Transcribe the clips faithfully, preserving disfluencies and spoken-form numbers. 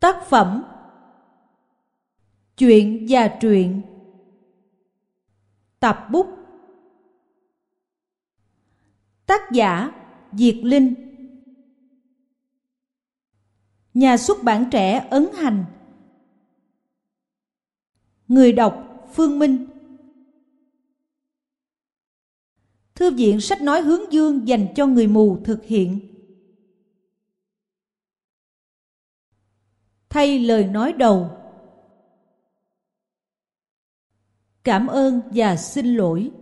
Tác phẩm Chuyện và truyện. Tập bút. Tác giả Diệt Linh. Nhà xuất bản trẻ Ấn Hành. Người đọc Phương Minh. Thư viện sách nói Hướng Dương dành cho người mù thực hiện. Thay lời nói đầu. Cảm ơn và xin lỗi.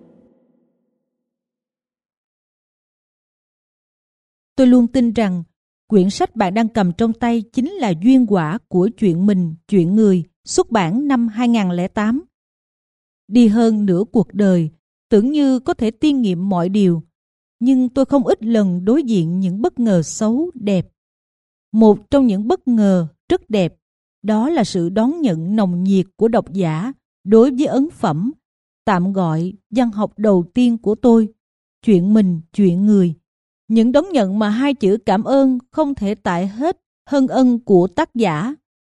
Tôi luôn tin rằng quyển sách bạn đang cầm trong tay chính là duyên quả của Chuyện Mình, Chuyện Người, xuất bản năm hai không không tám. Đi hơn nửa cuộc đời, tưởng như có thể tiên nghiệm mọi điều, nhưng tôi không ít lần đối diện những bất ngờ xấu, đẹp. Một trong những bất ngờ rất đẹp, đó là sự đón nhận nồng nhiệt của độc giả đối với ấn phẩm, tạm gọi văn học đầu tiên của tôi, Chuyện Mình, Chuyện Người. Những đón nhận mà hai chữ cảm ơn không thể tải hết hân ân của tác giả.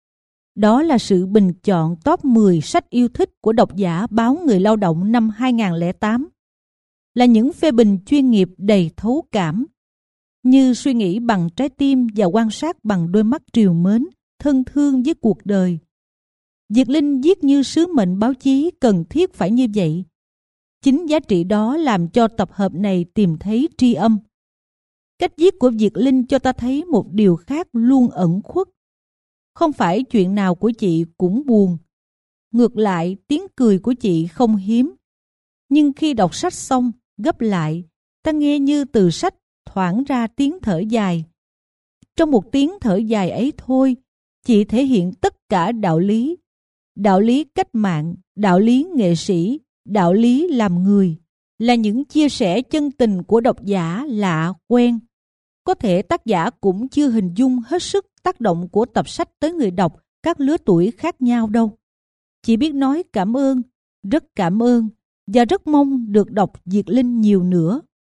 Đó là sự bình chọn top mười sách yêu thích của độc giả báo Người Lao động năm hai không không tám. Là những phê bình chuyên nghiệp đầy thấu cảm, như suy nghĩ bằng trái tim và quan sát bằng đôi mắt trìu mến, thân thương với cuộc đời. Diệt Linh viết như sứ mệnh báo chí cần thiết phải như vậy. Chính giá trị đó làm cho tập hợp này tìm thấy tri âm. Cách viết của Diệt Linh cho ta thấy một điều khác luôn ẩn khuất. Không phải chuyện nào của chị cũng buồn. Ngược lại, tiếng cười của chị không hiếm. Nhưng khi đọc sách xong, gấp lại, ta nghe như từ sách thoảng ra tiếng thở dài. Trong một tiếng thở dài ấy thôi, chị thể hiện tất cả đạo lý. Đạo lý cách mạng, đạo lý nghệ sĩ, đạo lý làm người, là những chia sẻ chân tình của độc giả lạ quen. Có thể tác giả cũng chưa hình dung hết sức tác động của tập sách tới người đọc các lứa tuổi khác nhau đâu. Chỉ biết nói cảm ơn, rất cảm ơn và rất mong được đọc Diệt Linh nhiều nữa.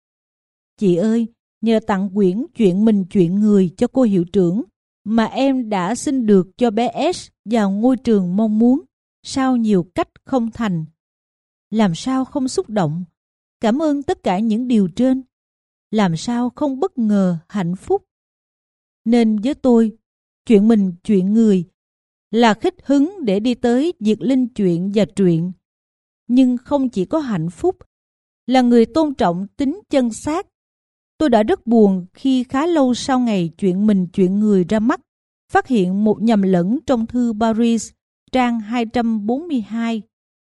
Chị ơi, nhờ tặng quyển Chuyện Mình, Chuyện Người cho cô hiệu trưởng mà em đã xin được cho bé S vào ngôi trường mong muốn, sao nhiều cách không thành. Làm sao không xúc động? Cảm ơn tất cả những điều trên. Làm sao không bất ngờ, hạnh phúc? Nên với tôi, Chuyện Mình, Chuyện Người là khích hứng để đi tới Diệt Linh chuyện và truyện. Nhưng không chỉ có hạnh phúc, là người tôn trọng tính chân xác. Tôi đã rất buồn khi khá lâu sau ngày Chuyện Mình, Chuyện Người ra mắt, phát hiện một nhầm lẫn trong thư Paris, trang hai trăm bốn mươi hai.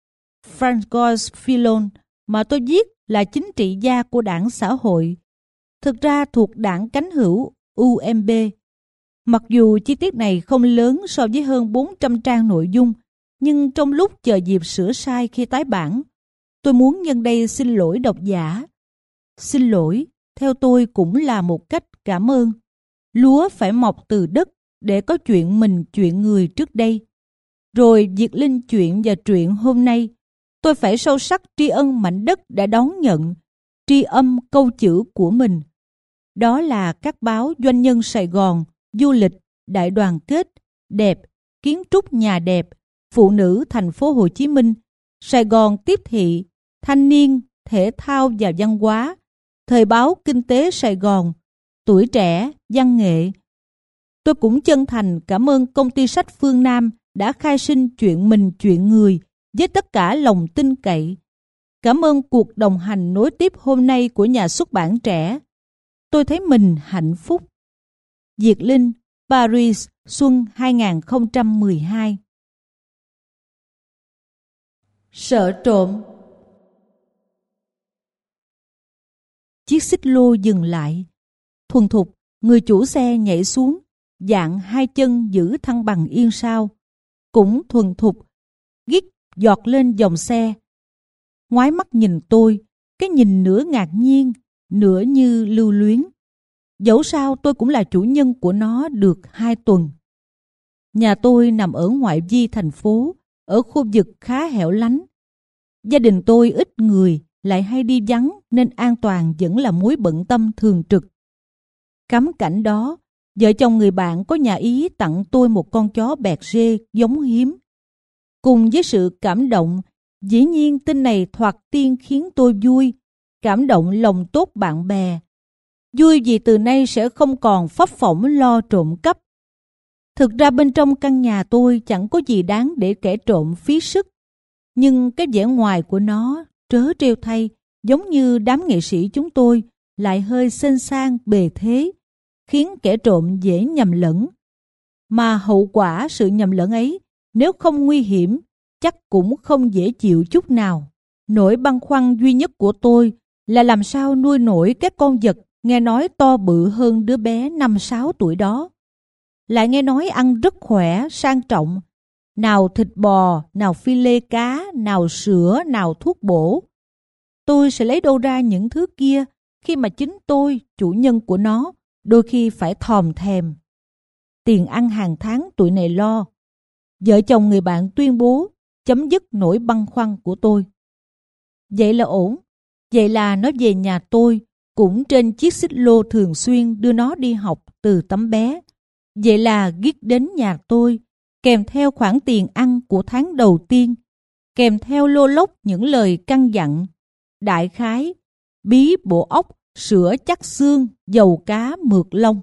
Francois Fillon mà tôi viết là chính trị gia của đảng xã hội, thực ra thuộc đảng cánh hữu U M B. Mặc dù chi tiết này không lớn so với hơn bốn trăm trang nội dung, nhưng trong lúc chờ dịp sửa sai khi tái bản, tôi muốn nhân đây xin lỗi độc giả. Xin lỗi, theo tôi cũng là một cách cảm ơn. Lúa phải mọc từ đất để có Chuyện Mình, Chuyện Người trước đây. Rồi Diệt Linh chuyện và truyện hôm nay, tôi phải sâu sắc tri ân mảnh đất đã đón nhận, tri âm câu chữ của mình. Đó là các báo Doanh nhân Sài Gòn, Du lịch, Đại đoàn kết, Đẹp, Kiến trúc nhà đẹp, Phụ nữ thành phố Hồ Chí Minh, Sài Gòn tiếp thị, Thanh niên, Thể thao và văn hóa, Thời báo Kinh tế Sài Gòn, Tuổi trẻ, Văn nghệ. Tôi cũng chân thành cảm ơn công ty sách Phương Nam đã khai sinh Chuyện Mình, Chuyện Người với tất cả lòng tin cậy. Cảm ơn cuộc đồng hành nối tiếp hôm nay của nhà xuất bản trẻ. Tôi thấy mình hạnh phúc. Diệt Linh, Paris, xuân hai không một hai. Sợ trộm. Chiếc xích lô dừng lại. Thuần thục, người chủ xe nhảy xuống, dạng hai chân giữ thăng bằng yên sau. Cũng thuần thục, ghít giọt lên dòng xe. Ngoái mắt nhìn tôi, cái nhìn nửa ngạc nhiên, nửa như lưu luyến. Dẫu sao tôi cũng là chủ nhân của nó được hai tuần. Nhà tôi nằm ở ngoại vi thành phố, ở khu vực khá hẻo lánh. Gia đình tôi ít người, lại hay đi vắng nên an toàn vẫn là mối bận tâm thường trực. Cắm cảnh đó, Vợ chồng người bạn có nhà ý tặng tôi một con chó bẹt rê giống hiếm. Cùng với sự cảm động, dĩ nhiên tin này thoạt tiên khiến tôi vui, cảm động lòng tốt bạn bè. Vui vì từ nay sẽ không còn phấp phỏng lo trộm cắp. Thực ra bên trong căn nhà tôi chẳng có gì đáng để kẻ trộm phí sức. Nhưng cái vẻ ngoài của nó, trớ trêu thay, giống như đám nghệ sĩ chúng tôi, lại hơi xinh sang bề thế, khiến kẻ trộm dễ nhầm lẫn. Mà hậu quả sự nhầm lẫn ấy, nếu không nguy hiểm, chắc cũng không dễ chịu chút nào. Nỗi băn khoăn duy nhất của tôi là làm sao nuôi nổi các con vật nghe nói to bự hơn đứa bé năm sáu tuổi đó. Lại nghe nói ăn rất khỏe, sang trọng. Nào thịt bò, nào phi lê cá, nào sữa, nào thuốc bổ. Tôi sẽ lấy đâu ra những thứ kia khi mà chính tôi, chủ nhân của nó, đôi khi phải thòm thèm. Tiền ăn hàng tháng tụi này lo. Vợ chồng người bạn tuyên bố chấm dứt nỗi băn khoăn của tôi. Vậy là ổn. Vậy là nó về nhà tôi, cũng trên chiếc xích lô thường xuyên đưa nó đi học từ tấm bé. Vậy là Git đến nhà tôi, kèm theo khoản tiền ăn của tháng đầu tiên, kèm theo lô lốc những lời căn dặn, đại khái, bí bộ ốc, sữa chắc xương, dầu cá mượt lông.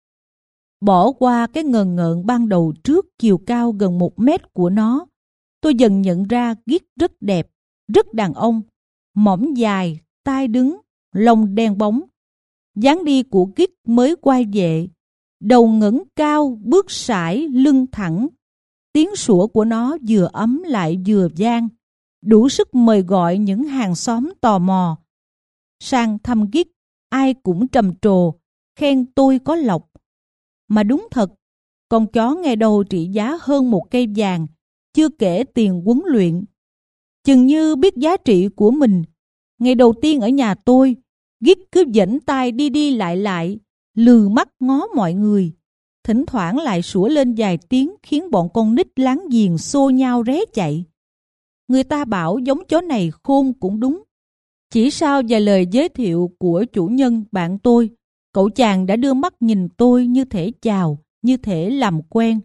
Bỏ qua cái ngần ngợn ban đầu trước chiều cao gần một mét của nó, tôi dần nhận ra Git rất đẹp, rất đàn ông, mỏng dài, tai đứng, lông đen bóng. Dáng đi của Git mới quay về, đầu ngẩng cao, bước sải, lưng thẳng. Tiếng sủa của nó vừa ấm lại vừa vang, đủ sức mời gọi những hàng xóm tò mò. Sang thăm Git, ai cũng trầm trồ, khen tôi có lộc. Mà đúng thật, con chó ngày đầu trị giá hơn một cây vàng, chưa kể tiền huấn luyện. Chừng như biết giá trị của mình, ngày đầu tiên ở nhà tôi, Git cứ dẫn tay đi đi lại lại, lừ mắt ngó mọi người. Thỉnh thoảng lại sủa lên vài tiếng khiến bọn con nít láng giềng xô nhau ré chạy. Người ta bảo giống chó này khôn cũng đúng. Chỉ sau vài lời giới thiệu của chủ nhân bạn tôi, cậu chàng đã đưa mắt nhìn tôi như thể chào, như thể làm quen.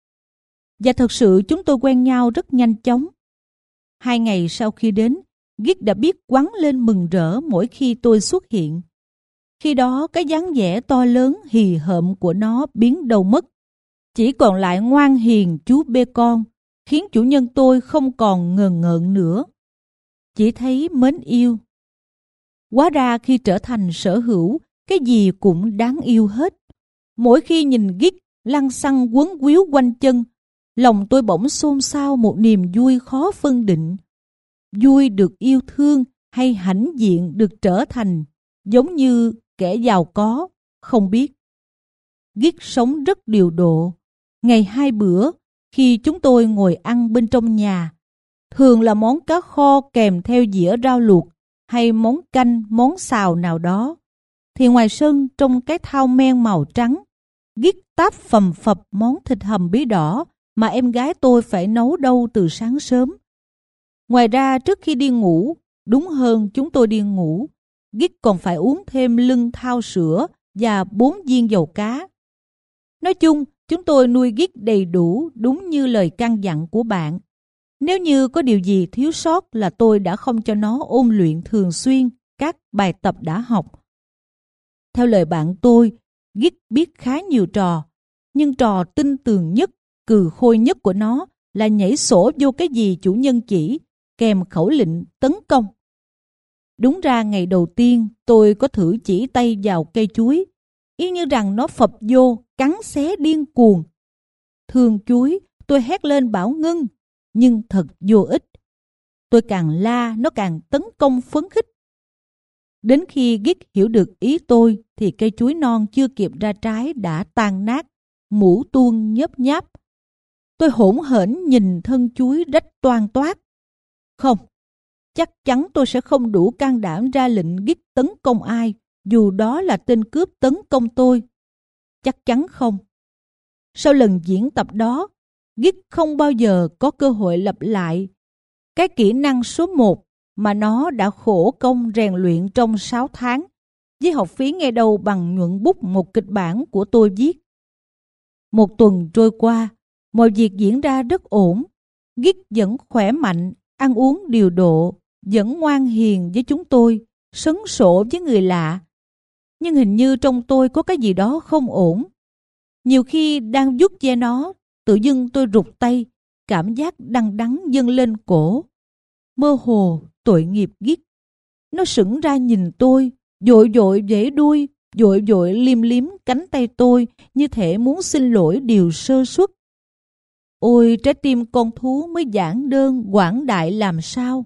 Và thật sự chúng tôi quen nhau rất nhanh chóng. Hai ngày sau khi đến, Git đã biết quắn lên mừng rỡ mỗi khi tôi xuất hiện. Khi đó cái dáng vẻ to lớn hì hợm của nó biến đâu mất. Chỉ còn lại ngoan hiền chú bê con, khiến chủ nhân tôi không còn ngần ngợn nữa. Chỉ thấy mến yêu. Hóa ra khi trở thành sở hữu, cái gì cũng đáng yêu hết. Mỗi khi nhìn Git lăng xăng quấn quýu quanh chân, lòng tôi bỗng xôn xao một niềm vui khó phân định. Vui được yêu thương hay hãnh diện được trở thành, giống như kẻ giàu có, không biết. Git sống rất điều độ. Ngày hai bữa, khi chúng tôi ngồi ăn bên trong nhà, thường là món cá kho kèm theo dĩa rau luộc hay món canh, món xào nào đó, thì ngoài sân trong cái thau men màu trắng, Git táp phầm phập món thịt hầm bí đỏ mà em gái tôi phải nấu đâu từ sáng sớm. Ngoài ra trước khi đi ngủ, đúng hơn chúng tôi đi ngủ, Git còn phải uống thêm lưng thau sữa và bốn viên dầu cá. Nói chung, chúng tôi nuôi Git đầy đủ đúng như lời căn dặn của bạn. Nếu như có điều gì thiếu sót là tôi đã không cho nó ôn luyện thường xuyên các bài tập đã học. Theo lời bạn tôi, Git biết khá nhiều trò, nhưng trò tinh tường nhất, cừ khôi nhất của nó là nhảy sổ vô cái gì chủ nhân chỉ, kèm khẩu lệnh tấn công. Đúng ra ngày đầu tiên tôi có thử chỉ tay vào cây chuối, y như rằng nó phập vô, cắn xé điên cuồng. Thương chuối, tôi hét lên bảo ngưng, nhưng thật vô ích. Tôi càng la, nó càng tấn công phấn khích. Đến khi Git hiểu được ý tôi, thì cây chuối non chưa kịp ra trái đã tan nát, mủ tuôn nhớp nháp. Tôi hỗn hển nhìn thân chuối rách toang toát. Không, chắc chắn tôi sẽ không đủ can đảm ra lệnh Git tấn công ai, dù đó là tên cướp tấn công tôi. Chắc chắn không. Sau lần diễn tập đó, Git không bao giờ có cơ hội lặp lại cái kỹ năng số một mà nó đã khổ công rèn luyện trong sáu tháng, với học phí ngày đầu bằng nhuận bút một kịch bản của tôi viết. Một tuần trôi qua, mọi việc diễn ra rất ổn. Git vẫn khỏe mạnh, ăn uống điều độ, vẫn ngoan hiền với chúng tôi, sấn sổ với người lạ. Nhưng hình như trong tôi có cái gì đó không ổn. Nhiều khi đang vuốt ve nó, tự dưng tôi rụt tay, cảm giác đắng đắng dâng lên cổ. Mơ hồ, tội nghiệp Git. Nó sững ra nhìn tôi, vội vội vẫy đuôi, vội vội liếm liếm cánh tay tôi như thể muốn xin lỗi điều sơ suất. Ôi, trái tim con thú mới giản đơn quảng đại làm sao.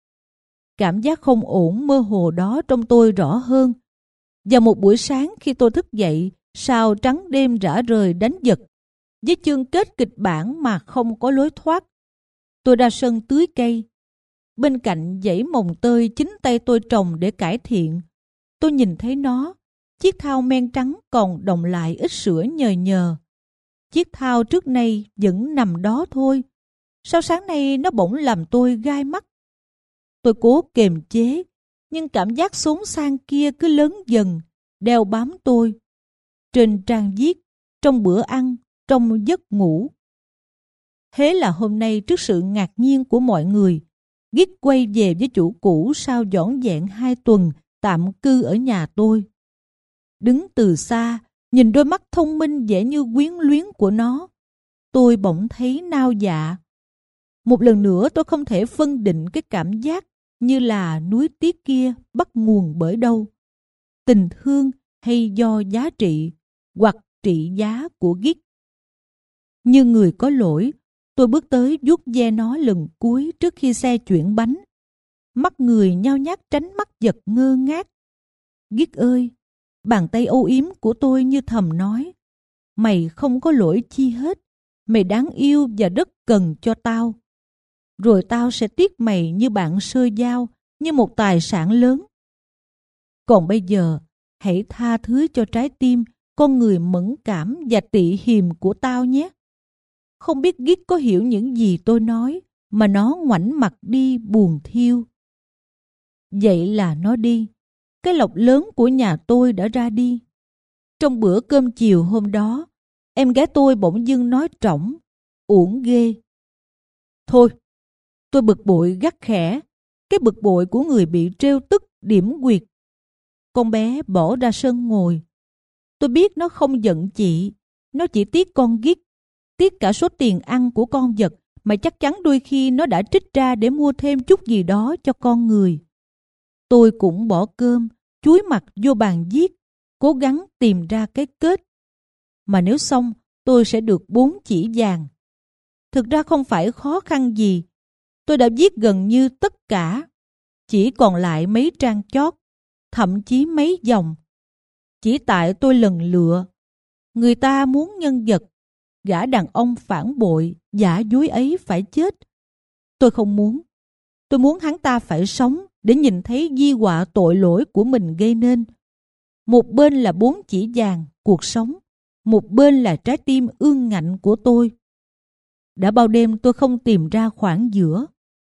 Cảm giác không ổn mơ hồ đó trong tôi rõ hơn. Vào một buổi sáng khi tôi thức dậy, sau trắng đêm rã rời đánh giật, với chương kết kịch bản mà không có lối thoát, tôi ra sân tưới cây. Bên cạnh dãy mồng tơi chính tay tôi trồng để cải thiện, tôi nhìn thấy nó. Chiếc thau men trắng còn đọng lại ít sữa nhờ nhờ. Chiếc thau trước nay vẫn nằm đó thôi. Sao sáng nay nó bỗng làm tôi gai mắt? Tôi cố kiềm chế, nhưng cảm giác xốn sang kia cứ lớn dần, đeo bám tôi. Trên trang viết, trong bữa ăn, trong giấc ngủ. Thế là hôm nay trước sự ngạc nhiên của mọi người, Git quay về với chủ cũ sau dọn dẹn hai tuần tạm cư ở nhà tôi. Đứng từ xa, nhìn đôi mắt thông minh vẻ như quyến luyến của nó, tôi bỗng thấy nao dạ. Một lần nữa tôi không thể phân định cái cảm giác như là núi tiếc kia bắt nguồn bởi đâu. Tình thương hay do giá trị hoặc trị giá của Git. Như người có lỗi, tôi bước tới vuốt ve nó lần cuối trước khi xe chuyển bánh. Mắt người nhao nhác tránh mắt giật ngơ ngác. Git ơi! Bàn tay âu yếm của tôi như thầm nói, mày không có lỗi chi hết, mày đáng yêu và rất cần cho tao. Rồi tao sẽ tiếc mày như bạn sơ giao, như một tài sản lớn. Còn bây giờ, hãy tha thứ cho trái tim, con người mẫn cảm và tị hiềm của tao nhé. Không biết Git có hiểu những gì tôi nói, mà nó ngoảnh mặt đi buồn thiêu. Vậy là nó đi. Cái lộc lớn của nhà tôi đã ra đi. Trong bữa cơm chiều hôm đó, em gái tôi bỗng dưng nói trỏng, uổng ghê. Thôi, tôi bực bội gắt khẽ, cái bực bội của người bị trêu tức điểm quyệt. Con bé bỏ ra sân ngồi. Tôi biết nó không giận chị, nó chỉ tiếc con Git, tiếc cả số tiền ăn của con vật mà chắc chắn đôi khi nó đã trích ra để mua thêm chút gì đó cho con người. Tôi cũng bỏ cơm, chúi mặt vô bàn viết, cố gắng tìm ra cái kết. Mà nếu xong, tôi sẽ được bốn chỉ vàng. Thực ra không phải khó khăn gì. Tôi đã viết gần như tất cả. Chỉ còn lại mấy trang chót, thậm chí mấy dòng. Chỉ tại tôi lần lựa. Người ta muốn nhân vật, gã đàn ông phản bội, giả dối ấy phải chết. Tôi không muốn. Tôi muốn hắn ta phải sống để nhìn thấy di họa tội lỗi của mình gây nên. Một bên là bốn chỉ vàng, cuộc sống. Một bên là trái tim ương ngạnh của tôi. Đã bao đêm tôi không tìm ra khoảng giữa.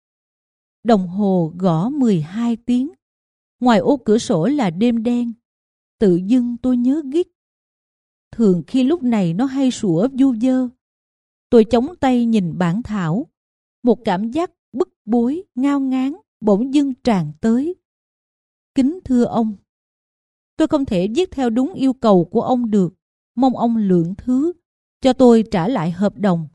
Đồng hồ gõ mười hai tiếng. Ngoài ô cửa sổ là đêm đen. Tự dưng tôi nhớ Git. Thường khi lúc này nó hay sủa vu vơ. Tôi chống tay nhìn bản thảo. Một cảm giác bức bối, ngao ngán bỗng dưng tràn tới. Kính thưa ông, tôi không thể viết theo đúng yêu cầu của ông được. Mong ông lượng thứ, cho tôi trả lại hợp đồng.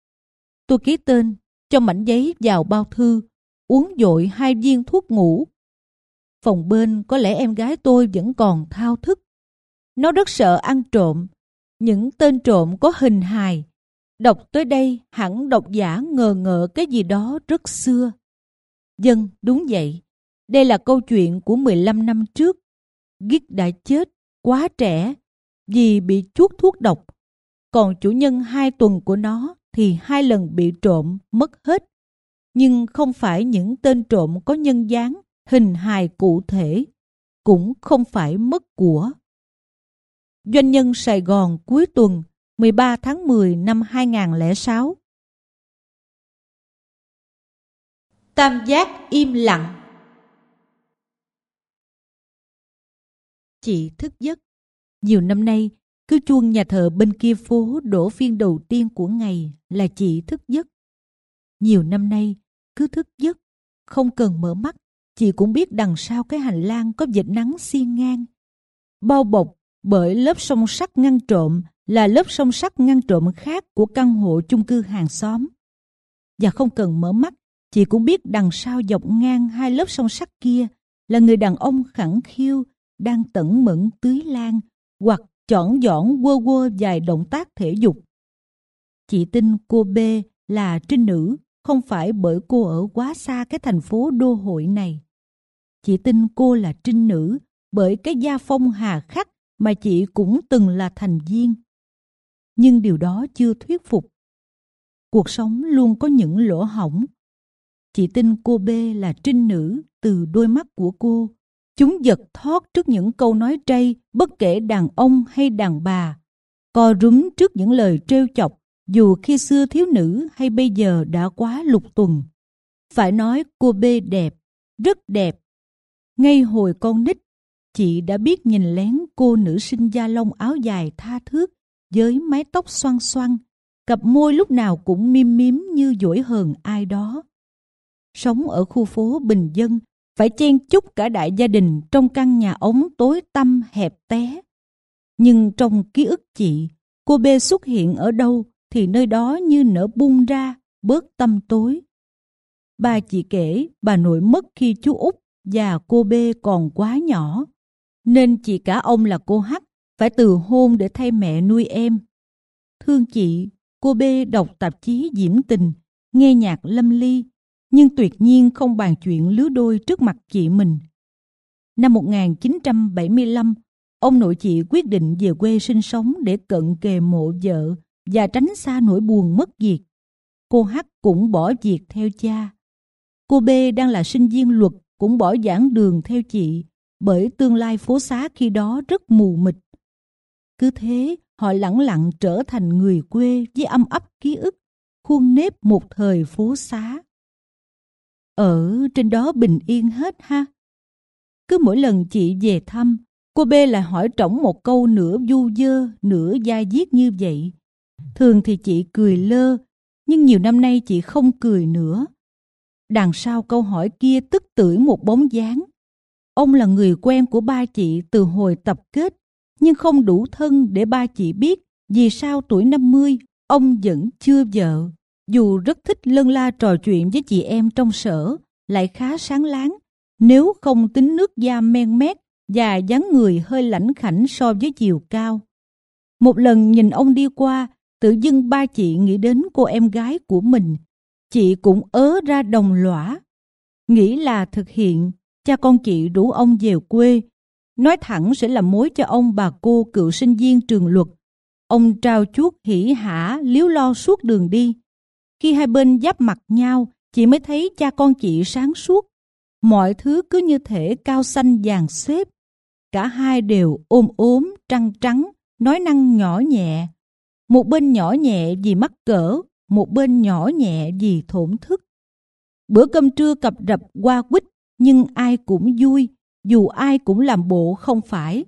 Tôi ký tên, cho mảnh giấy vào bao thư, uống dội hai viên thuốc ngủ. Phòng bên có lẽ em gái tôi vẫn còn thao thức. Nó rất sợ ăn trộm. Những tên trộm có hình hài. Đọc tới đây hẳn độc giả ngờ ngợ cái gì đó rất xưa. Vâng, đúng vậy. Đây là câu chuyện của mười lăm năm trước. Git đã chết, quá trẻ, vì bị chuốt thuốc độc. Còn chủ nhân hai tuần của nó thì hai lần bị trộm, mất hết. Nhưng không phải những tên trộm có nhân dáng, hình hài cụ thể. Cũng không phải mất của. Doanh nhân Sài Gòn cuối tuần mười ba tháng mười năm hai nghìn không trăm lẻ sáu. Tam giác im lặng. Chị thức giấc. Nhiều năm nay, Cứ chuông nhà thờ bên kia phố đổ phiên đầu tiên của ngày là chị thức giấc. Nhiều năm nay, cứ thức giấc, không cần mở mắt, chị cũng biết đằng sau cái hành lang có vệt nắng xiên ngang. Bao bọc bởi lớp song sắt ngăn trộm là lớp song sắt ngăn trộm khác của căn hộ chung cư hàng xóm. Và không cần mở mắt, chị cũng biết đằng sau dọc ngang hai lớp song sắt kia là người đàn ông khẳng khiu đang tẩn mẫn tưới lan hoặc chỏn dỏn quơ quơ vài động tác thể dục. Chị tin cô B là trinh nữ không phải bởi cô ở quá xa cái thành phố đô hội này. Chị tin cô là trinh nữ bởi cái gia phong hà khắc mà chị cũng từng là thành viên. Nhưng điều đó chưa thuyết phục. Cuộc sống luôn có những lỗ hổng. Chị tin cô B là trinh nữ từ đôi mắt của cô. Chúng giật thót trước những câu nói trây bất kể đàn ông hay đàn bà. Co rúm trước những lời trêu chọc dù khi xưa thiếu nữ hay bây giờ đã quá lục tuần. Phải nói cô B đẹp, rất đẹp. Ngay hồi con nít, chị đã biết nhìn lén cô nữ sinh da lông áo dài tha thướt với mái tóc xoăn xoăn, cặp môi lúc nào cũng mím mím như dỗi hờn ai đó. Sống ở khu phố bình dân, phải chen chúc cả đại gia đình trong căn nhà ống tối tăm hẹp té. Nhưng trong ký ức chị, cô B xuất hiện ở đâu thì nơi đó như nở bung ra, bớt tăm tối. Ba chị kể bà nội mất khi chú Út và cô B còn quá nhỏ, nên chị cả ông là cô H phải từ hôn để thay mẹ nuôi em. Thương chị, cô B đọc tạp chí diễm tình, nghe nhạc Lâm Ly, nhưng tuyệt nhiên không bàn chuyện lứa đôi trước mặt chị mình. Năm một nghìn chín trăm bảy mươi lăm, ông nội chị quyết định về quê sinh sống để cận kề mộ vợ và tránh xa nỗi buồn mất việc. Cô H cũng bỏ việc theo cha. Cô B đang là sinh viên luật cũng bỏ giảng đường theo chị, bởi tương lai phố xá khi đó rất mù mịt. Cứ thế, họ lẳng lặng trở thành người quê với âm ấp ký ức, khuôn nếp một thời phố xá. Ở trên đó bình yên hết ha. Cứ mỗi lần chị về thăm, cô B lại hỏi trỏng một câu nửa du dơ, nửa dai diết như vậy. Thường thì chị cười lơ, nhưng nhiều năm nay chị không cười nữa. Đằng sau câu hỏi kia tức tưởi một bóng dáng. Ông là người quen của ba chị từ hồi tập kết, nhưng không đủ thân để ba chị biết vì sao tuổi năm mươi ông vẫn chưa vợ. Dù rất thích lân la trò chuyện với chị em trong sở, lại khá sáng láng, nếu không tính nước da men mét và dáng người hơi lãnh khảnh so với chiều cao. Một lần nhìn ông đi qua, tự dưng ba chị nghĩ đến cô em gái của mình. Chị cũng ớ ra đồng lõa. Nghĩ là thực hiện, cha con chị rủ ông về quê, nói thẳng sẽ làm mối cho ông bà cô cựu sinh viên trường luật. Ông trao chuốt hỉ hả líu lo suốt đường đi. Khi hai bên giáp mặt nhau, chị mới thấy cha con chị sáng suốt. Mọi thứ cứ như thể cao xanh dàn xếp. Cả hai đều ôm ốm, trăng trắng, nói năng nhỏ nhẹ. Một bên nhỏ nhẹ vì mắc cỡ, một bên nhỏ nhẹ vì thổn thức. Bữa cơm trưa cập rập qua quýt, nhưng ai cũng vui, dù ai cũng làm bộ không phải.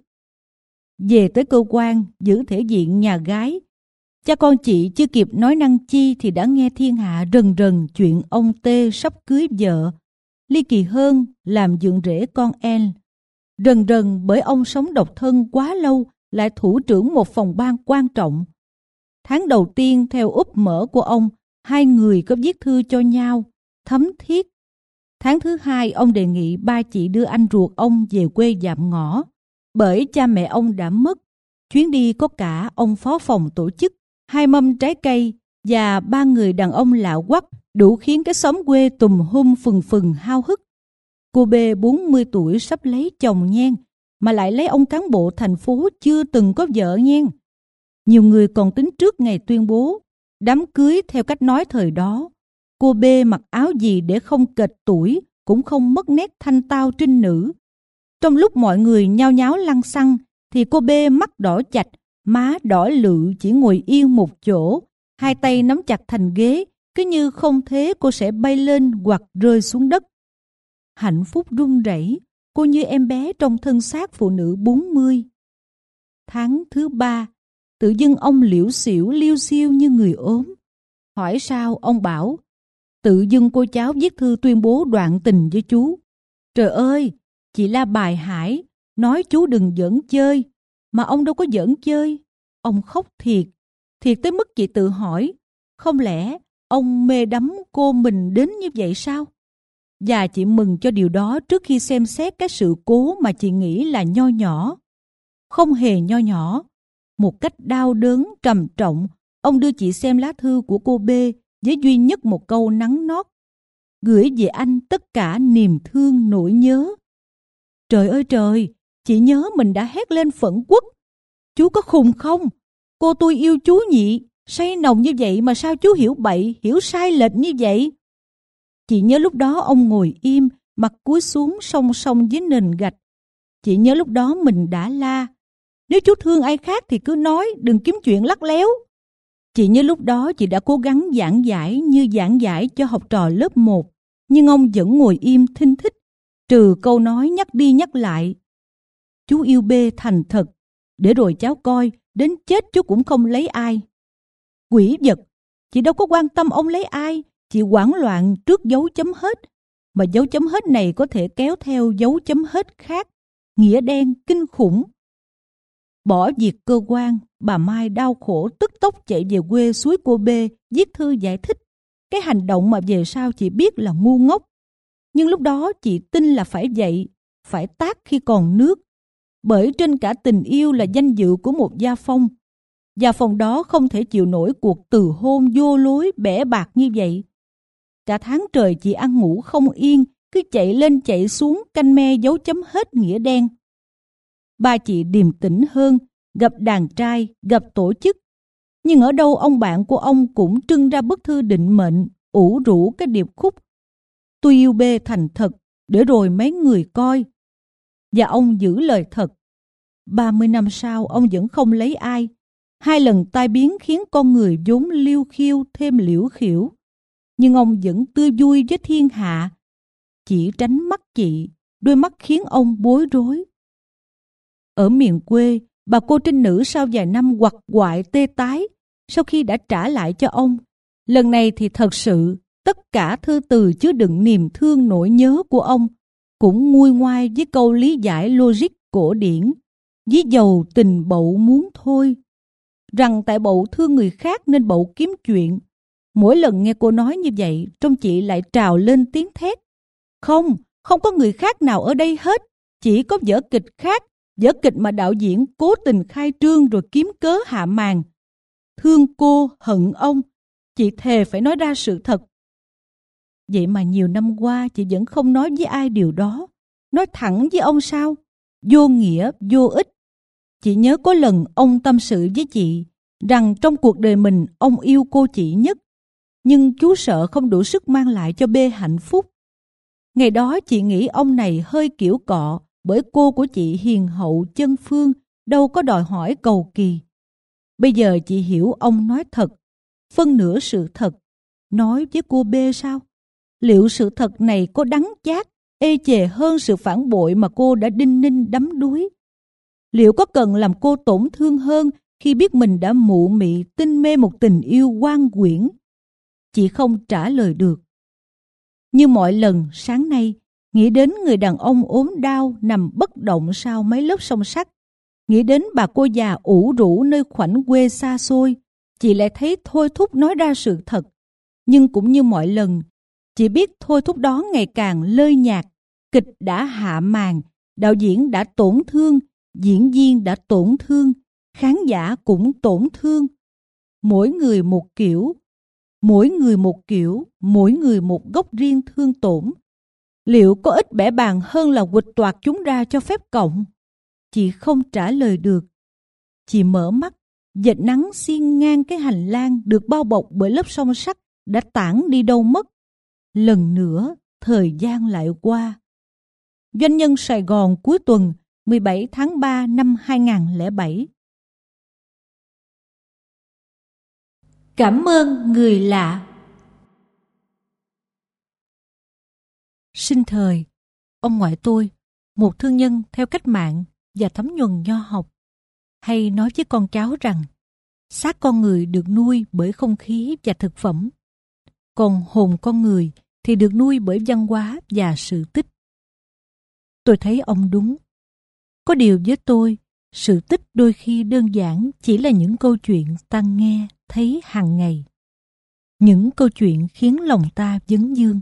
Về tới cơ quan, giữ thể diện nhà gái, cha con chị chưa kịp nói năng chi thì đã nghe thiên hạ rần rần chuyện ông T sắp cưới vợ, ly kỳ hơn làm dượng rể con El. Rần rần bởi ông sống độc thân quá lâu, lại thủ trưởng một phòng ban quan trọng. Tháng đầu tiên theo úp mở của ông, hai người có viết thư cho nhau, thấm thiết. Tháng thứ hai, ông đề nghị ba chị đưa anh ruột ông về quê dạm ngõ, bởi cha mẹ ông đã mất. Chuyến đi có cả ông phó phòng tổ chức, hai mâm trái cây và ba người đàn ông lạ quắc, đủ khiến cái xóm quê tùm hum phừng phừng hao hức. Cô B bốn mươi tuổi sắp lấy chồng nhen, mà lại lấy ông cán bộ thành phố chưa từng có vợ nhen. Nhiều người còn tính trước ngày tuyên bố đám cưới theo cách nói thời đó. Cô B mặc áo gì để không kệch tuổi, cũng không mất nét thanh tao trinh nữ. Trong lúc mọi người nhao nháo lăng xăng, thì cô B mắt đỏ chạch, má đỏ lự chỉ ngồi yên một chỗ, hai tay nắm chặt thành ghế, cứ như không thế cô sẽ bay lên hoặc rơi xuống đất. Hạnh phúc run rẩy, cô như em bé trong thân xác phụ nữ bốn mươi. Tháng thứ ba, Tự dưng ông liễu xỉu liêu xiêu như người ốm. Hỏi sao ông bảo, tự dưng cô cháu viết thư tuyên bố đoạn tình với chú. Trời ơi, chị la bài hải, nói chú đừng giỡn chơi, mà ông đâu có giỡn chơi. Ông khóc thiệt, thiệt tới mức chị tự hỏi, không lẽ ông mê đắm cô mình đến như vậy sao? Và chị mừng cho điều đó trước khi xem xét cái sự cố mà chị nghĩ là nho nhỏ. Không hề nho nhỏ. Một cách đau đớn, trầm trọng, ông đưa chị xem lá thư của cô B với duy nhất một câu nắn nót: gửi về anh tất cả niềm thương nỗi nhớ. Trời ơi trời, chị nhớ mình đã hét lên phẫn uất. Chú có khùng không? Cô tôi yêu chú nhỉ, say nồng như vậy mà sao chú hiểu bậy, hiểu sai lệch như vậy? Chị nhớ lúc đó ông ngồi im, mặt cúi xuống song song với nền gạch. Chị nhớ lúc đó mình đã la, nếu chú thương ai khác thì cứ nói, đừng kiếm chuyện lắt léo. Chị nhớ lúc đó chị đã cố gắng giảng giải như giảng giải cho học trò lớp một, nhưng ông vẫn ngồi im thinh thích, trừ câu nói nhắc đi nhắc lại. Chú yêu B thành thật, để rồi cháu coi, đến chết chú cũng không lấy ai. Quỷ vật, chị đâu có quan tâm ông lấy ai, chị hoảng loạn trước dấu chấm hết, mà dấu chấm hết này có thể kéo theo dấu chấm hết khác, nghĩa đen kinh khủng. Bỏ việc cơ quan, bà Mai đau khổ tức tốc chạy về quê suối cô B viết thư giải thích cái hành động mà về sau chị biết là ngu ngốc. Nhưng lúc đó chị tin là phải vậy, phải tát khi còn nước, bởi trên cả tình yêu là danh dự của một gia phong. Gia phong đó không thể chịu nổi cuộc từ hôn vô lối bẽ bạc như vậy. Cả tháng trời chị ăn ngủ không yên, cứ chạy lên chạy xuống canh me dấu chấm hết nghĩa đen. Ba chị điềm tĩnh hơn, gặp đàn trai, gặp tổ chức. Nhưng ở đâu ông bạn của ông cũng trưng ra bức thư định mệnh, ủ rũ cái điệp khúc: tôi yêu B thành thật, để rồi mấy người coi. Và ông giữ lời thật. ba mươi năm sau ông vẫn không lấy ai. Hai lần tai biến khiến con người vốn liêu khiêu thêm liễu khỉu. Nhưng ông vẫn tươi vui với thiên hạ. Chỉ tránh mắt chị, đôi mắt khiến ông bối rối. Ở miền quê, bà cô trinh nữ sau vài năm quặt quại tê tái, sau khi đã trả lại cho ông, lần này thì thật sự tất cả thư từ chứa đựng niềm thương nỗi nhớ của ông cũng nguôi ngoai với câu lý giải logic cổ điển: ví dầu tình bậu muốn thôi, rằng tại bậu thương người khác nên bậu kiếm chuyện. Mỗi lần nghe cô nói như vậy, trong chị lại trào lên tiếng thét: không, không có người khác nào ở đây hết, chỉ có vở kịch khác, vở kịch mà đạo diễn cố tình khai trương rồi kiếm cớ hạ màn. Thương cô, hận ông, chị thề phải nói ra sự thật. Vậy mà nhiều năm qua chị vẫn không nói với ai điều đó. Nói thẳng với ông sao? Vô nghĩa, vô ích. Chị nhớ có lần ông tâm sự với chị rằng trong cuộc đời mình ông yêu cô chị nhất, nhưng chú sợ không đủ sức mang lại cho B hạnh phúc. Ngày đó chị nghĩ ông này hơi kiểu cọ, bởi cô của chị hiền hậu chân phương, đâu có đòi hỏi cầu kỳ. Bây giờ chị hiểu ông nói thật, phân nửa sự thật. Nói với cô B sao? Liệu sự thật này có đắng chát, ê chề hơn sự phản bội mà cô đã đinh ninh đắm đuối? Liệu có cần làm cô tổn thương hơn khi biết mình đã mụ mị tinh mê một tình yêu oan quyển? Chị không trả lời được. Như mọi lần sáng nay, nghĩ đến người đàn ông ốm đau nằm bất động sau mấy lớp song sắt, nghĩ đến bà cô già ủ rũ nơi khoảnh quê xa xôi, chị lại thấy thôi thúc nói ra sự thật. Nhưng cũng như mọi lần, chị biết thôi thúc đó ngày càng lơi nhạt. Kịch đã hạ màn, đạo diễn đã tổn thương, diễn viên đã tổn thương, khán giả cũng tổn thương. Mỗi người một kiểu, mỗi người một kiểu, mỗi người một góc riêng thương tổn. Liệu có ít bẻ bàng hơn là quịch toạc chúng ra cho phép cộng? Chị không trả lời được. Chị mở mắt, vệt nắng xiên ngang cái hành lang được bao bọc bởi lớp song sắt đã tản đi đâu mất. Lần nữa, thời gian lại qua. Doanh nhân Sài Gòn cuối tuần mười bảy tháng ba năm hai nghìn không trăm lẻ bảy. Cảm ơn người lạ. Sinh thời, ông ngoại tôi, một thương nhân theo cách mạng và thấm nhuần nho học, hay nói với con cháu rằng Xác con người được nuôi bởi không khí và thực phẩm, còn hồn con người thì được nuôi bởi văn hóa và sự tích. Tôi thấy ông đúng. Có điều với tôi, sự tích đôi khi đơn giản chỉ là những câu chuyện ta nghe, thấy hàng ngày. Những câu chuyện khiến lòng ta vấn vương.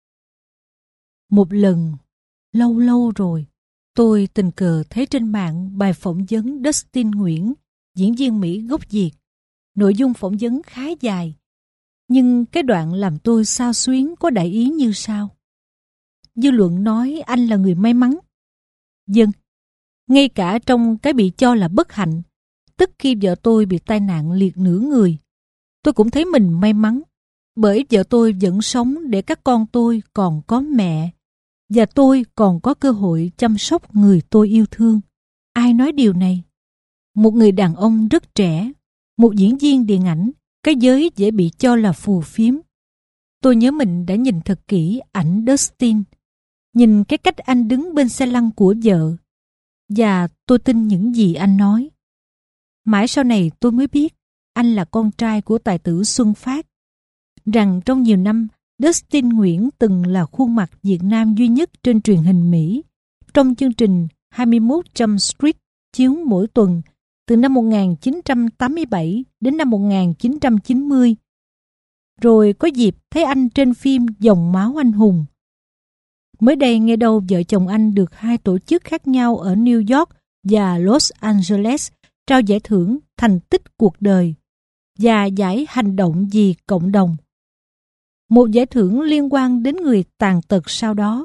Một lần, lâu lâu rồi, tôi tình cờ thấy trên mạng bài phỏng vấn Dustin Nguyễn, diễn viên Mỹ gốc Việt. Nội dung phỏng vấn khá dài, nhưng cái đoạn làm tôi xao xuyến có đại ý như sau. Dư luận nói anh là người may mắn. Vâng, ngay cả trong cái bị cho là bất hạnh, tức khi vợ tôi bị tai nạn liệt nửa người, tôi cũng thấy mình may mắn, bởi vợ tôi vẫn sống để các con tôi còn có mẹ, và tôi còn có cơ hội chăm sóc người tôi yêu thương. Ai nói điều này? Một người đàn ông rất trẻ, một diễn viên điện ảnh, cái giới dễ bị cho là phù phiếm. Tôi nhớ mình đã nhìn thật kỹ ảnh Dustin, nhìn cái cách anh đứng bên xe lăn của vợ, và tôi tin những gì anh nói. Mãi sau này tôi mới biết anh là con trai của tài tử Xuân Phát, rằng trong nhiều năm Dustin Nguyễn từng là khuôn mặt Việt Nam duy nhất trên truyền hình Mỹ, trong chương trình hai mươi mốt Jump Street chiếu mỗi tuần từ năm một nghìn chín trăm tám mươi bảy đến năm một nghìn chín trăm chín mươi. Rồi có dịp thấy anh trên phim Dòng máu anh hùng. Mới đây nghe đâu vợ chồng anh được hai tổ chức khác nhau ở New York và Los Angeles trao giải thưởng thành tích cuộc đời và giải hành động vì cộng đồng. Một giải thưởng liên quan đến người tàn tật sau đó.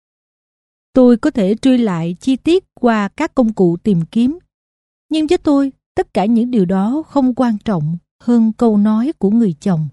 Tôi có thể truy lại chi tiết qua các công cụ tìm kiếm, nhưng với tôi, tất cả những điều đó không quan trọng hơn câu nói của người chồng.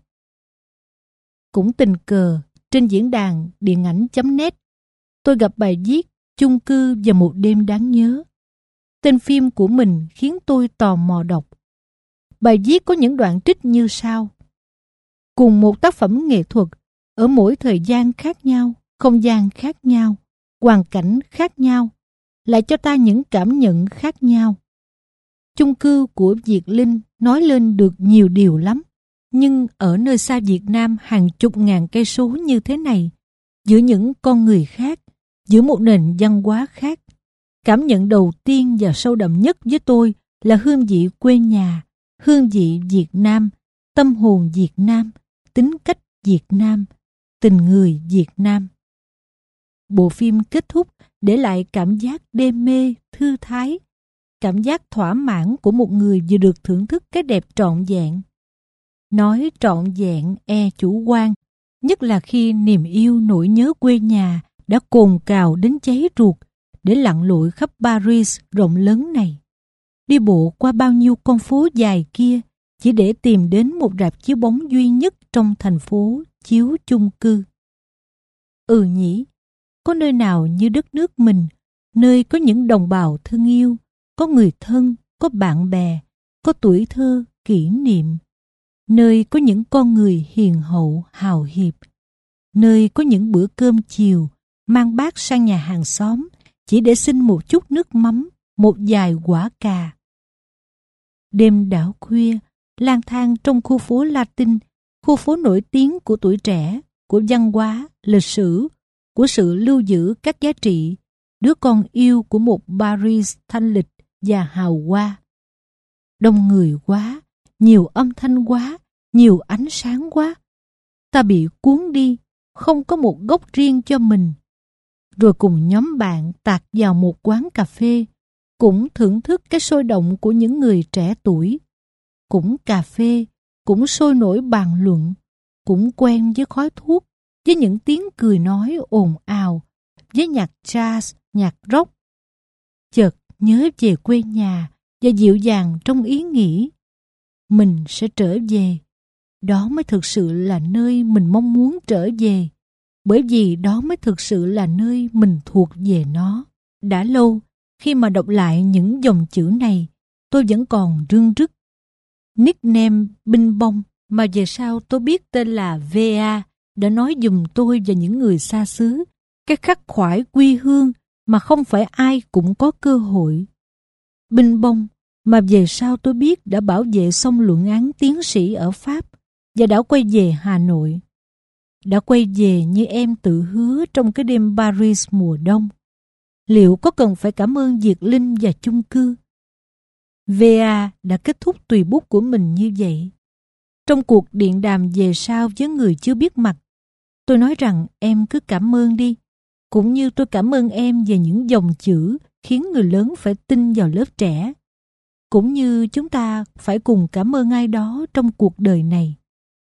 Cũng tình cờ, trên diễn đàn điện ảnh chấm net, tôi gặp bài viết Chung cư và một đêm đáng nhớ. Tên phim của mình khiến tôi tò mò đọc. Bài viết có những đoạn trích như sau. Cùng một tác phẩm nghệ thuật, ở mỗi thời gian khác nhau, không gian khác nhau, hoàn cảnh khác nhau, lại cho ta những cảm nhận khác nhau. Chung cư của Việt Linh nói lên được nhiều điều lắm, nhưng ở nơi xa Việt Nam hàng chục ngàn cây số như thế này, giữa những con người khác, giữa một nền văn hóa khác, cảm nhận đầu tiên và sâu đậm nhất với tôi là hương vị quê nhà, hương vị Việt Nam, tâm hồn Việt Nam, tính cách Việt Nam, tình người Việt Nam. Bộ phim kết thúc để lại cảm giác đê mê, thư thái, cảm giác thỏa mãn của một người vừa được thưởng thức cái đẹp trọn vẹn. Nói trọn vẹn e chủ quan, nhất là khi niềm yêu nỗi nhớ quê nhà đã cồn cào đến cháy ruột để lặn lội khắp Paris rộng lớn này. Đi bộ qua bao nhiêu con phố dài kia chỉ để tìm đến một rạp chiếu bóng duy nhất trong thành phố chiếu chung cư. Ừ nhỉ, có nơi nào như đất nước mình, nơi có những đồng bào thân yêu, có người thân, có bạn bè, có tuổi thơ, kỷ niệm, nơi có những con người hiền hậu, hào hiệp, nơi có những bữa cơm chiều mang bát sang nhà hàng xóm chỉ để xin một chút nước mắm, một vài quả cà. Đêm đảo khuya, lang thang trong khu phố Latin, khu phố nổi tiếng của tuổi trẻ, của văn hóa, lịch sử, của sự lưu giữ các giá trị, đứa con yêu của một Paris thanh lịch và hào hoa. Đông người quá, nhiều âm thanh quá, nhiều ánh sáng quá. Ta bị cuốn đi, không có một góc riêng cho mình. Rồi cùng nhóm bạn tạt vào một quán cà phê, cũng thưởng thức cái sôi động của những người trẻ tuổi. Cũng cà phê, cũng sôi nổi bàn luận, cũng quen với khói thuốc, với những tiếng cười nói ồn ào, với nhạc jazz, nhạc rock. Chợt nhớ về quê nhà và dịu dàng trong ý nghĩ. Mình sẽ trở về. Đó mới thực sự là nơi mình mong muốn trở về. Bởi vì đó mới thực sự là nơi mình thuộc về nó. Đã lâu, khi mà đọc lại những dòng chữ này, tôi vẫn còn rưng rức. Nickname Binh Bông mà về sau tôi biết tên là vê a đã nói giùm tôi và những người xa xứ cái khắc khoải quy hương mà không phải ai cũng có cơ hội. Binh Bông mà về sau tôi biết đã bảo vệ xong luận án tiến sĩ ở Pháp và đã quay về Hà Nội. Đã quay về như em tự hứa trong cái đêm Paris mùa đông. Liệu có cần phải cảm ơn Diệt Linh và chung cư? vê a đã kết thúc tùy bút của mình như vậy. Trong cuộc điện đàm về sau với người chưa biết mặt, tôi nói rằng em cứ cảm ơn đi, cũng như tôi cảm ơn em về những dòng chữ khiến người lớn phải tin vào lớp trẻ, cũng như chúng ta phải cùng cảm ơn ai đó trong cuộc đời này.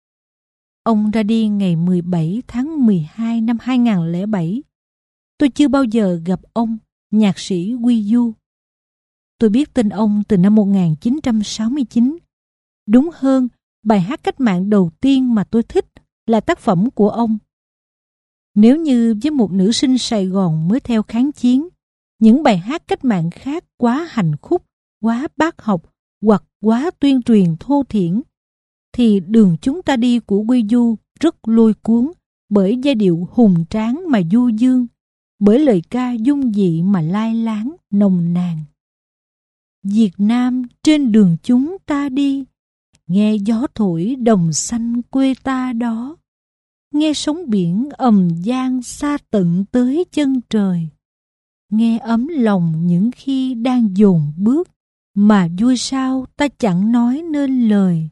Ông ra đi ngày mười bảy tháng mười hai năm hai nghìn không trăm lẻ bảy. Tôi chưa bao giờ gặp ông, nhạc sĩ Huy Du. Tôi biết tên ông từ năm một nghìn chín trăm sáu mươi chín. Đúng hơn, bài hát cách mạng đầu tiên mà tôi thích là tác phẩm của ông. Nếu như với một nữ sinh Sài Gòn mới theo kháng chiến, những bài hát cách mạng khác quá hành khúc, quá bác học hoặc quá tuyên truyền thô thiển, thì Đường Chúng Ta Đi của Huy Du rất lôi cuốn bởi giai điệu hùng tráng mà du dương, bởi lời ca dung dị mà lai láng, nồng nàn. Việt Nam trên đường chúng ta đi, nghe gió thổi đồng xanh quê ta đó, nghe sóng biển ầm vang xa tận tới chân trời, nghe ấm lòng những khi đang dồn bước, mà vui sao ta chẳng nói nên lời.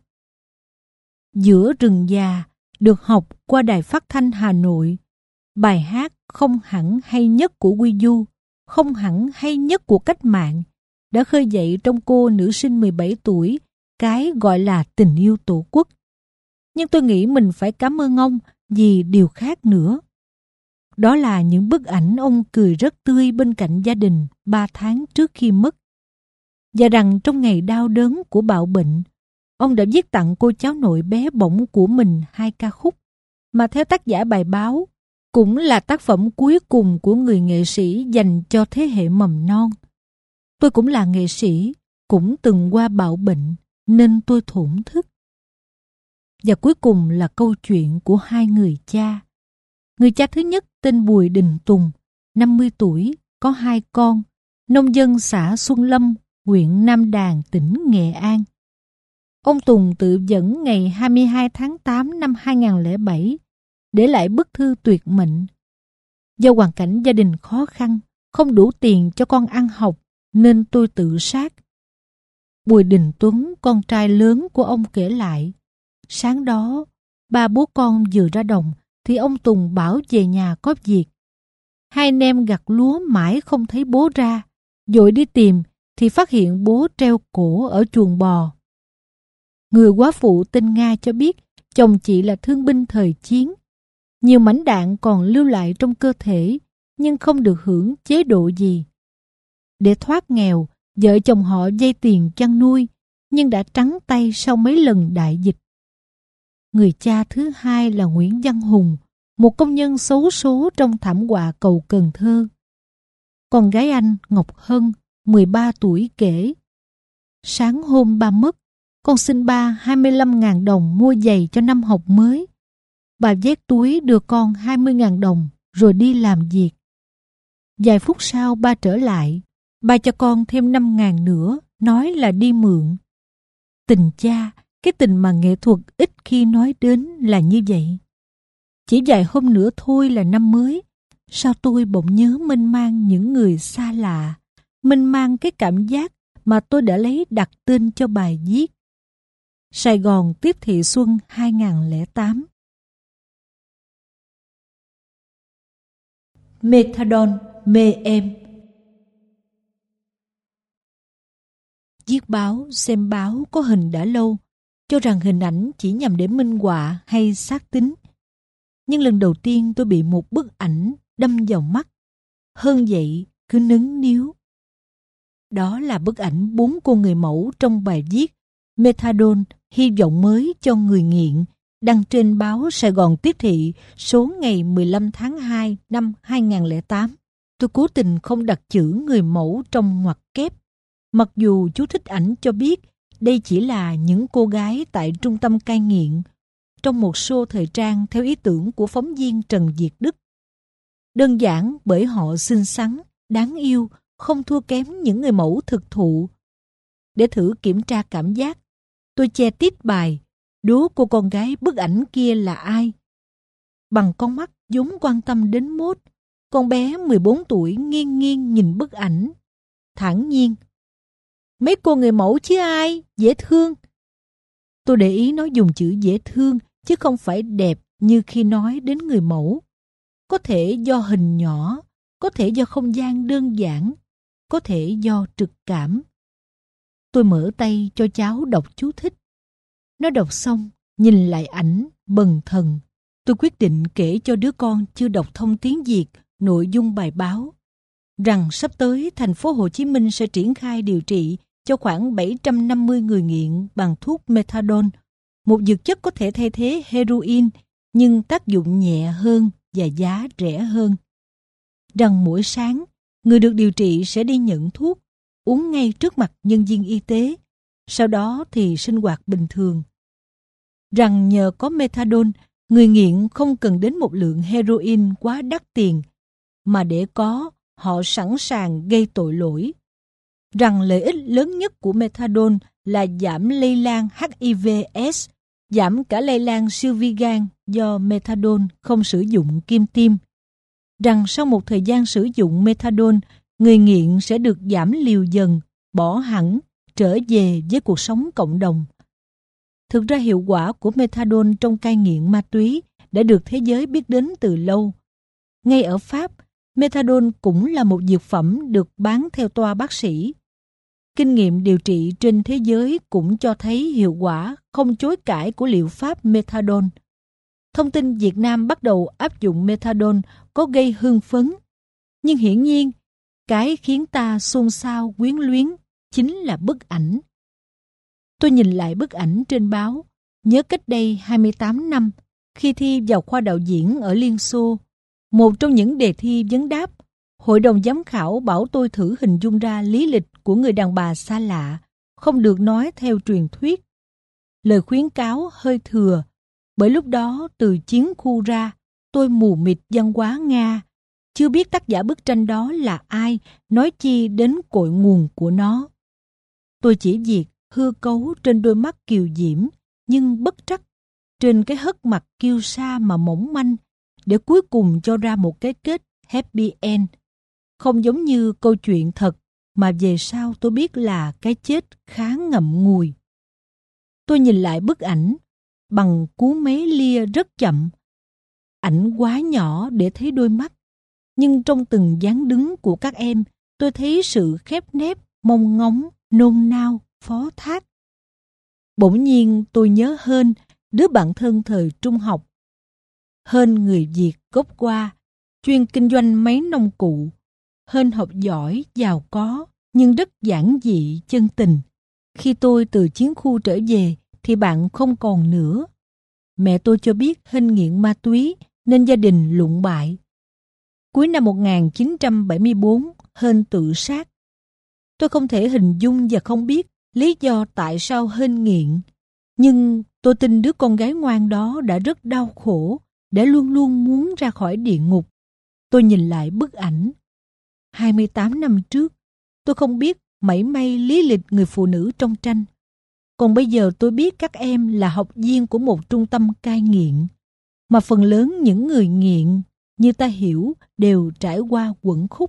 Giữa rừng già được học qua Đài Phát thanh Hà Nội, bài hát không hẳn hay nhất của Huy Du, không hẳn hay nhất của cách mạng, đã khơi dậy trong cô nữ sinh mười bảy tuổi cái gọi là tình yêu tổ quốc. Nhưng tôi nghĩ mình phải cảm ơn ông vì điều khác nữa. Đó là những bức ảnh ông cười rất tươi bên cạnh gia đình ba tháng trước khi mất. Và rằng trong ngày đau đớn của bạo bệnh, ông đã viết tặng cô cháu nội bé bỏng của mình hai ca khúc, mà theo tác giả bài báo, cũng là tác phẩm cuối cùng của người nghệ sĩ dành cho thế hệ mầm non. Tôi cũng là nghệ sĩ, cũng từng qua bạo bệnh, nên tôi thổn thức. Và cuối cùng là câu chuyện của hai người cha. Người cha thứ nhất tên Bùi Đình Tùng, năm mươi tuổi, có hai con, nông dân xã Xuân Lâm, huyện Nam Đàn, tỉnh Nghệ An. Ông Tùng tự dẫn ngày hai mươi hai tháng tám năm hai nghìn không trăm lẻ bảy, để lại bức thư tuyệt mệnh. Do hoàn cảnh gia đình khó khăn, không đủ tiền cho con ăn học, nên tôi tự sát. Bùi Đình Tuấn, con trai lớn của ông kể lại, sáng đó, ba bố con vừa ra đồng, thì ông Tùng bảo về nhà có việc. Hai anh em gặt lúa mãi không thấy bố ra, vội đi tìm thì phát hiện bố treo cổ ở chuồng bò. Người góa phụ tên Nga cho biết chồng chị là thương binh thời chiến. Nhiều mảnh đạn còn lưu lại trong cơ thể, nhưng không được hưởng chế độ gì. Để thoát nghèo, vợ chồng họ vay tiền chăn nuôi, nhưng đã trắng tay sau mấy lần đại dịch. Người cha thứ hai là Nguyễn Văn Hùng, một công nhân xấu số trong thảm họa cầu Cần Thơ. Con gái anh Ngọc Hân, mười ba tuổi kể, sáng hôm ba mất, con xin ba hai mươi lăm nghìn đồng mua giày cho năm học mới. Bà vét túi đưa con hai mươi nghìn đồng rồi đi làm việc. Vài phút sau ba trở lại, ba cho con thêm năm nghìn nữa, nói là đi mượn. Tình cha, cái tình mà nghệ thuật ít khi nói đến là như vậy. Chỉ vài hôm nữa thôi là năm mới, sao tôi bỗng nhớ mênh mang những người xa lạ, mênh mang cái cảm giác mà tôi đã lấy đặt tên cho bài viết. Sài Gòn tiếp thị xuân hai nghìn không trăm lẻ tám. Methadone mê em. Viết báo, xem báo có hình đã lâu, cho rằng hình ảnh chỉ nhằm để minh họa hay xác tín. Nhưng lần đầu tiên tôi bị một bức ảnh đâm vào mắt. Hơn vậy, cứ nấn níu. Đó là bức ảnh bốn cô người mẫu trong bài viết Methadone, hy vọng mới cho người nghiện, đăng trên báo Sài Gòn Tiếp thị số ngày mười lăm tháng hai năm hai nghìn không trăm lẻ tám. Tôi cố tình không đặt chữ người mẫu trong ngoặc kép, mặc dù chú thích ảnh cho biết đây chỉ là những cô gái tại trung tâm cai nghiện, trong một show thời trang theo ý tưởng của phóng viên Trần Việt Đức. Đơn giản bởi họ xinh xắn, đáng yêu, không thua kém những người mẫu thực thụ. để thử kiểm tra cảm giác. Tôi che tít bài, đố cô con gái bức ảnh kia là ai. Bằng con mắt vốn quan tâm đến mốt, con bé mười bốn tuổi nghiêng nghiêng nhìn bức ảnh, thản nhiên. Mấy cô người mẫu chứ ai, dễ thương. Tôi để ý nó dùng chữ dễ thương, chứ không phải đẹp như khi nói đến người mẫu. Có thể do hình nhỏ, có thể do không gian đơn giản, có thể do trực cảm. Tôi mở tay cho cháu đọc chú thích. Nó đọc xong, nhìn lại ảnh, bần thần. Tôi quyết định kể cho đứa con chưa đọc thông tiếng Việt nội dung bài báo, rằng sắp tới thành phố Hồ Chí Minh sẽ triển khai điều trị cho khoảng bảy trăm năm mươi người nghiện bằng thuốc methadone, một dược chất có thể thay thế heroin nhưng tác dụng nhẹ hơn và giá rẻ hơn. Rằng mỗi sáng, người được điều trị sẽ đi nhận thuốc, uống ngay trước mặt nhân viên y tế, sau đó thì sinh hoạt bình thường. Rằng nhờ có methadone, người nghiện không cần đến một lượng heroin quá đắt tiền, mà để có, họ sẵn sàng gây tội lỗi. Rằng lợi ích lớn nhất của methadone là giảm lây lan hát i vê-S, giảm cả lây lan siêu vi gan do methadone không sử dụng kim tiêm. Rằng sau một thời gian sử dụng methadone, người nghiện sẽ được giảm liều dần, bỏ hẳn, trở về với cuộc sống cộng đồng. Thực ra hiệu quả của methadone trong cai nghiện ma túy đã được thế giới biết đến từ lâu. Ngay ở Pháp, methadone cũng là một dược phẩm được bán theo toa bác sĩ. Kinh nghiệm điều trị trên thế giới cũng cho thấy hiệu quả không chối cãi của liệu pháp methadone. Thông tin Việt Nam bắt đầu áp dụng methadone có gây hưng phấn, nhưng hiển nhiên, cái khiến ta xôn xao quyến luyến chính là bức ảnh. Tôi nhìn lại bức ảnh trên báo, nhớ cách đây hai mươi tám năm, khi thi vào khoa đạo diễn ở Liên Xô. Một trong những đề thi vấn đáp, hội đồng giám khảo bảo tôi thử hình dung ra lý lịch của người đàn bà xa lạ, không được nói theo truyền thuyết. Lời khuyến cáo hơi thừa, bởi lúc đó từ chiến khu ra, tôi mù mịt văn hóa Nga, chưa biết tác giả bức tranh đó là ai, nói chi đến cội nguồn của nó. Tôi chỉ việc hư cấu trên đôi mắt kiều diễm, nhưng bất trắc, trên cái hất mặt kiêu sa mà mỏng manh, để cuối cùng cho ra một cái kết happy end. Không giống như câu chuyện thật mà về sau tôi biết là cái chết khá ngậm ngùi. Tôi nhìn lại bức ảnh bằng cú máy lia rất chậm. Ảnh quá nhỏ để thấy đôi mắt, nhưng trong từng dáng đứng của các em, tôi thấy sự khép nép, mong ngóng, nôn nao, phó thác. Bỗng nhiên tôi nhớ Hên, đứa bạn thân thời trung học. Hên người Việt gốc Hoa, chuyên kinh doanh máy nông cụ. Hên học giỏi, giàu có, nhưng rất giản dị, chân tình. Khi tôi từ chiến khu trở về, thì bạn không còn nữa. Mẹ tôi cho biết Hên nghiện ma túy, nên gia đình lụn bại. Cuối năm một nghìn chín trăm bảy mươi tư, Hên tự sát. Tôi không thể hình dung và không biết lý do tại sao Hên nghiện. Nhưng tôi tin đứa con gái ngoan đó đã rất đau khổ, đã luôn luôn muốn ra khỏi địa ngục. Tôi nhìn lại bức ảnh. hai mươi tám năm trước, tôi không biết mảy may lý lịch người phụ nữ trong tranh. Còn bây giờ tôi biết các em là học viên của một trung tâm cai nghiện, mà phần lớn những người nghiện, như ta hiểu, đều trải qua quẩn khúc.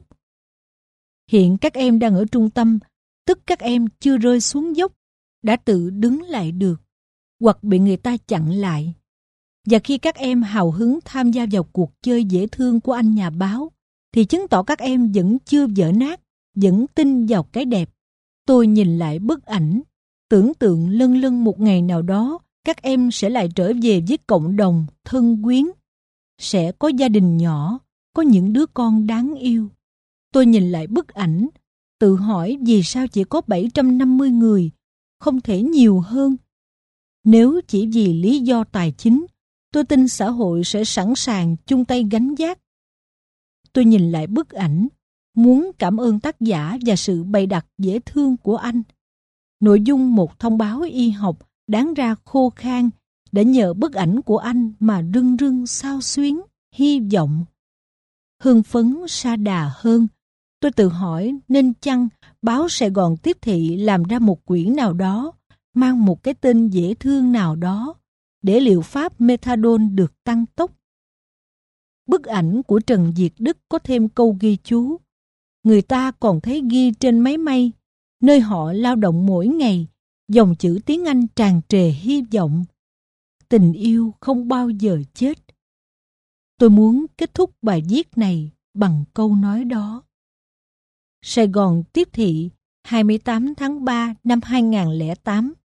Hiện các em đang ở trung tâm, tức các em chưa rơi xuống dốc, đã tự đứng lại được, hoặc bị người ta chặn lại. Và khi các em hào hứng tham gia vào cuộc chơi dễ thương của anh nhà báo, thì chứng tỏ các em vẫn chưa vỡ nát, vẫn tin vào cái đẹp. Tôi nhìn lại bức ảnh, tưởng tượng lân lân một ngày nào đó, các em sẽ lại trở về với cộng đồng, thân quyến. Sẽ có gia đình nhỏ, có những đứa con đáng yêu. Tôi nhìn lại bức ảnh, tự hỏi vì sao chỉ có bảy trăm năm mươi người, không thể nhiều hơn. Nếu chỉ vì lý do tài chính, tôi tin xã hội sẽ sẵn sàng chung tay gánh vác. Tôi nhìn lại bức ảnh, muốn cảm ơn tác giả và sự bày đặt dễ thương của anh. Nội dung một thông báo y học đáng ra khô khan đã nhờ bức ảnh của anh mà rưng rưng xao xuyến, hy vọng. Hưng phấn sa đà hơn, Tôi tự hỏi nên chăng báo Sài Gòn Tiếp Thị làm ra một quyển nào đó, mang một cái tên dễ thương nào đó, để liệu pháp methadone được tăng tốc. Bức ảnh của Trần Việt Đức có thêm câu ghi chú. Người ta còn thấy ghi trên máy may, nơi họ lao động mỗi ngày, dòng chữ tiếng Anh tràn trề hy vọng. Tình yêu không bao giờ chết. Tôi muốn kết thúc bài viết này bằng câu nói đó. Sài Gòn Tiếp Thị, hai mươi tám tháng ba năm hai nghìn không trăm lẻ tám.